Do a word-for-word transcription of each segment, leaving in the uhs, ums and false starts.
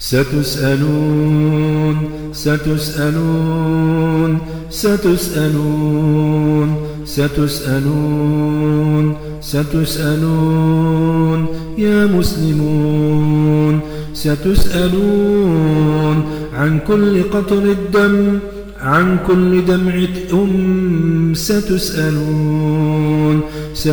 ستسألون ستسألون ستسألون ستسألون ستسألون يا مسلمون ستسألون عن كل قطر الدم عن كل دمعة أم ستسألون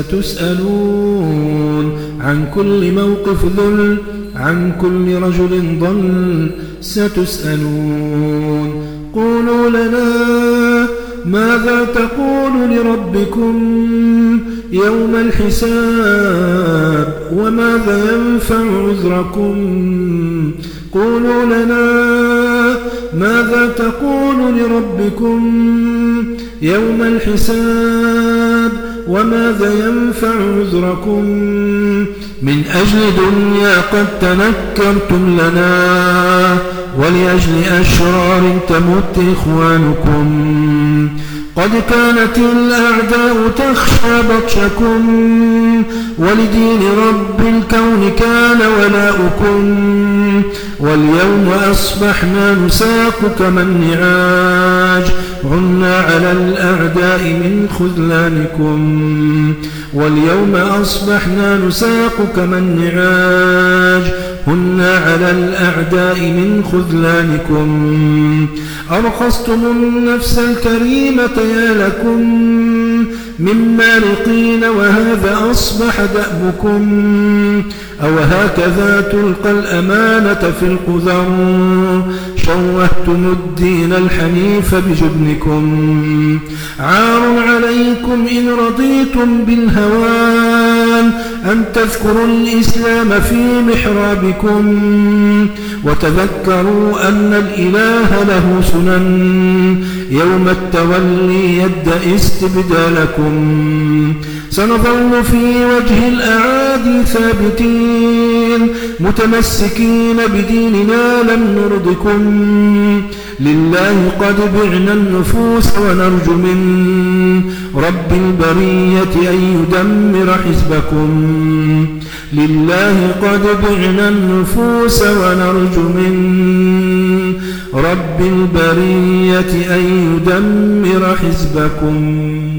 ستسألون عن كل موقف ذل عن كل رجل ضل ستسألون قولوا لنا ماذا تقول لربكم يوم الحساب وماذا ينفع عذركم قولوا لنا ماذا تقول لربكم يوم الحساب وماذا ينفع عذركم من أجل دنيا قد تنكرتم لنا ولأجل أشرار تمت إخوانكم قد كانت الأعداء تخشى بطشكم ولدين رب الكون كان ولاؤكم واليوم أصبحنا نساق كما النعاج عنا على الأعداء من خذلانكم واليوم أصبحنا نساق كما النعاج هنا على الأعداء من خذلانكم أرخصتم النفس الكريمة يا لكم من مارقين وهذا أصبح دأبكم أو هكذا تلقى الأمانة في القذر شوهتم الدين الحنيف بجبنكم عار عليكم إن رضيتم بالهوان أن تذكروا الإسلام في محرابكم وتذكروا أن الإله له سنن يوم التولي يد استبدالكم سنظل في وجه الأعادي ثابتين متمسكين بديننا لم نرضكم لله قد بعنا النفوس ونرجو من رب البرية أن يدمر حزبكم لله قد بعنا النفوس ونرجو من رب البرية أن يدمر حزبكم